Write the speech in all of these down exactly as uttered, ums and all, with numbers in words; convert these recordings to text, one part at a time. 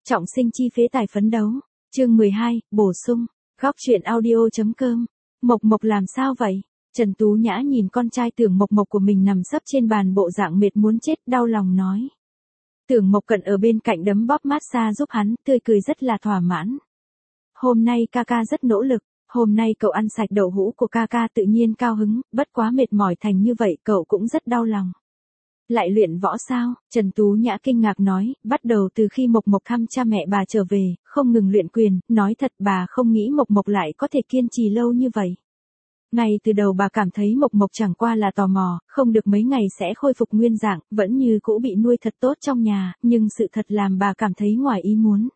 Trọng sinh chi phế tài phấn đấu. Chương mười hai, bổ sung. Góc truyện audio.com. Mộc Mộc làm sao vậy? Trần Tú Nhã nhìn con trai Tưởng Mộc Mộc của mình nằm sấp trên bàn bộ dạng mệt muốn chết, đau lòng nói. Tưởng Mộc Cận ở bên cạnh đấm bóp massage giúp hắn, tươi cười rất là thỏa mãn. Hôm nay ca ca rất nỗ lực, hôm nay cậu ăn sạch đậu hũ của ca ca tự nhiên cao hứng, bất quá mệt mỏi thành như vậy cậu cũng rất đau lòng. Lại luyện võ sao? Trần Tú Nhã kinh ngạc nói, bắt đầu từ khi Mộc Mộc thăm cha mẹ bà trở về, không ngừng luyện quyền, nói thật bà không nghĩ Mộc Mộc lại có thể kiên trì lâu như vậy. Ngay từ đầu bà cảm thấy Mộc Mộc chẳng qua là tò mò, không được mấy ngày sẽ khôi phục nguyên dạng, vẫn như cũ bị nuôi thật tốt trong nhà, nhưng sự thật làm bà cảm thấy ngoài ý muốn.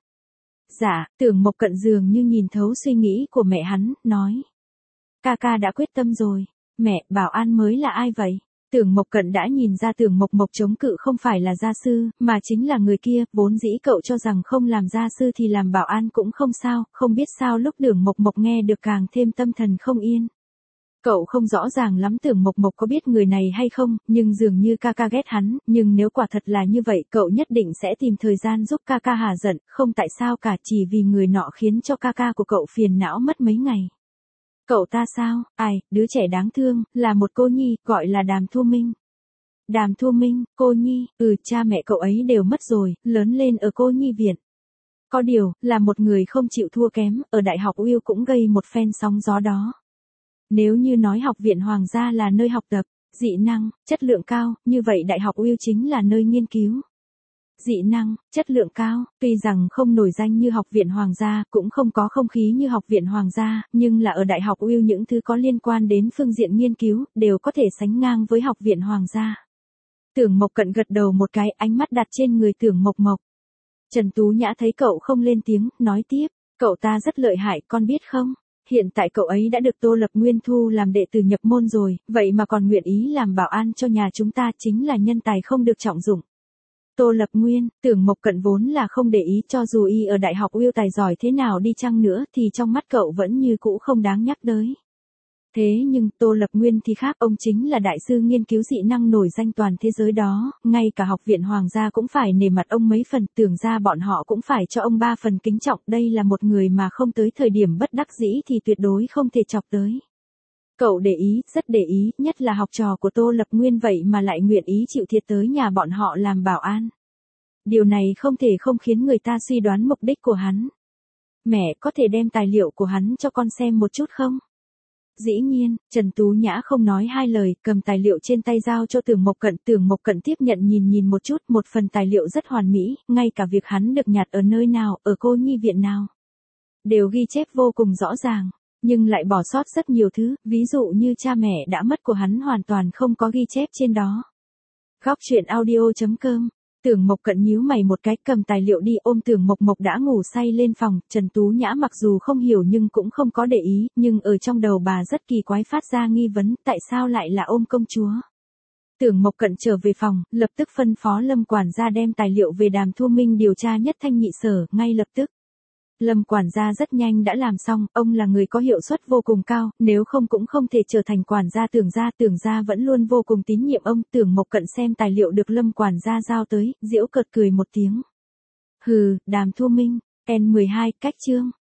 Dạ, Tưởng Mộc Cận dường như nhìn thấu suy nghĩ của mẹ hắn, nói. Ca ca đã quyết tâm rồi. Mẹ, bảo an mới là ai vậy? Tưởng Mộc Cận đã nhìn ra Tưởng Mộc Mộc chống cự không phải là gia sư, mà chính là người kia, vốn dĩ cậu cho rằng không làm gia sư thì làm bảo an cũng không sao, không biết sao lúc Tưởng Mộc Mộc nghe được càng thêm tâm thần không yên. Cậu không rõ ràng lắm Tưởng Mộc Mộc có biết người này hay không, nhưng dường như ca ca ghét hắn, nhưng nếu quả thật là như vậy cậu nhất định sẽ tìm thời gian giúp ca ca hả giận, không tại sao cả chỉ vì người nọ khiến cho ca ca của cậu phiền não mất mấy ngày. Cậu ta sao? Ai, đứa trẻ đáng thương, là một cô nhi, gọi là Đàm Thu Minh. Đàm Thu Minh, cô nhi, ừ cha mẹ cậu ấy đều mất rồi, lớn lên ở cô nhi viện. Có điều, là một người không chịu thua kém, ở Đại học Uy cũng gây một phen sóng gió đó. Nếu như nói học viện Hoàng gia là nơi học tập, dị năng, chất lượng cao, như vậy Đại học Uy chính là nơi nghiên cứu. Dị năng, chất lượng cao, tuy rằng không nổi danh như học viện Hoàng gia, cũng không có không khí như học viện Hoàng gia, nhưng là ở Đại học Uy những thứ có liên quan đến phương diện nghiên cứu, đều có thể sánh ngang với học viện Hoàng gia. Tưởng Mộc Cận gật đầu một cái, ánh mắt đặt trên người Tưởng Mộc Mộc. Trần Tú Nhã thấy cậu không lên tiếng, nói tiếp, cậu ta rất lợi hại, con biết không? Hiện tại cậu ấy đã được Tô Lập Nguyên thu làm đệ tử nhập môn rồi, vậy mà còn nguyện ý làm bảo an cho nhà chúng ta, chính là nhân tài không được trọng dụng. Tô Lập Nguyên, Tưởng Mộc Cận vốn là không để ý, cho dù y ở Đại học Uy tài giỏi thế nào đi chăng nữa thì trong mắt cậu vẫn như cũ không đáng nhắc tới. Thế nhưng Tô Lập Nguyên thì khác, ông chính là đại sư nghiên cứu dị năng nổi danh toàn thế giới đó, ngay cả học viện Hoàng gia cũng phải nể mặt ông mấy phần, Tưởng ra bọn họ cũng phải cho ông ba phần kính trọng, đây là một người mà không tới thời điểm bất đắc dĩ thì tuyệt đối không thể chọc tới. Cậu để ý, rất để ý, nhất là học trò của Tô Lập Nguyên vậy mà lại nguyện ý chịu thiệt tới nhà bọn họ làm bảo an. Điều này không thể không khiến người ta suy đoán mục đích của hắn. Mẹ có thể đem tài liệu của hắn cho con xem một chút không? Dĩ nhiên, Trần Tú Nhã không nói hai lời, cầm tài liệu trên tay giao cho Tưởng Mộc Cận. Tưởng Mộc Cận tiếp nhận nhìn nhìn một chút, một phần tài liệu rất hoàn mỹ, ngay cả việc hắn được nhặt ở nơi nào, ở cô nhi viện nào. Đều ghi chép vô cùng rõ ràng, nhưng lại bỏ sót rất nhiều thứ, ví dụ như cha mẹ đã mất của hắn hoàn toàn không có ghi chép trên đó. Góc truyện audio.com. Tưởng Mộc Cận nhíu mày một cái, cầm tài liệu đi, ôm Tưởng Mộc Mộc đã ngủ say lên phòng. Trần Tú Nhã mặc dù không hiểu nhưng cũng không có để ý, nhưng ở trong đầu bà rất kỳ quái phát ra nghi vấn, tại sao lại là ôm công chúa. Tưởng Mộc Cận trở về phòng, lập tức phân phó Lâm quản gia đem tài liệu về Đàm Thu Minh điều tra nhất thanh nhị sở, ngay lập tức. Lâm quản gia rất nhanh đã làm xong, ông là người có hiệu suất vô cùng cao, nếu không cũng không thể trở thành quản gia Tưởng gia, Tưởng gia vẫn luôn vô cùng tín nhiệm ông. Tưởng Mộc Cận xem tài liệu được Lâm quản gia giao tới, giễu cợt cười một tiếng. Hừ, Đàm Thu Minh, N mười hai, cách chương.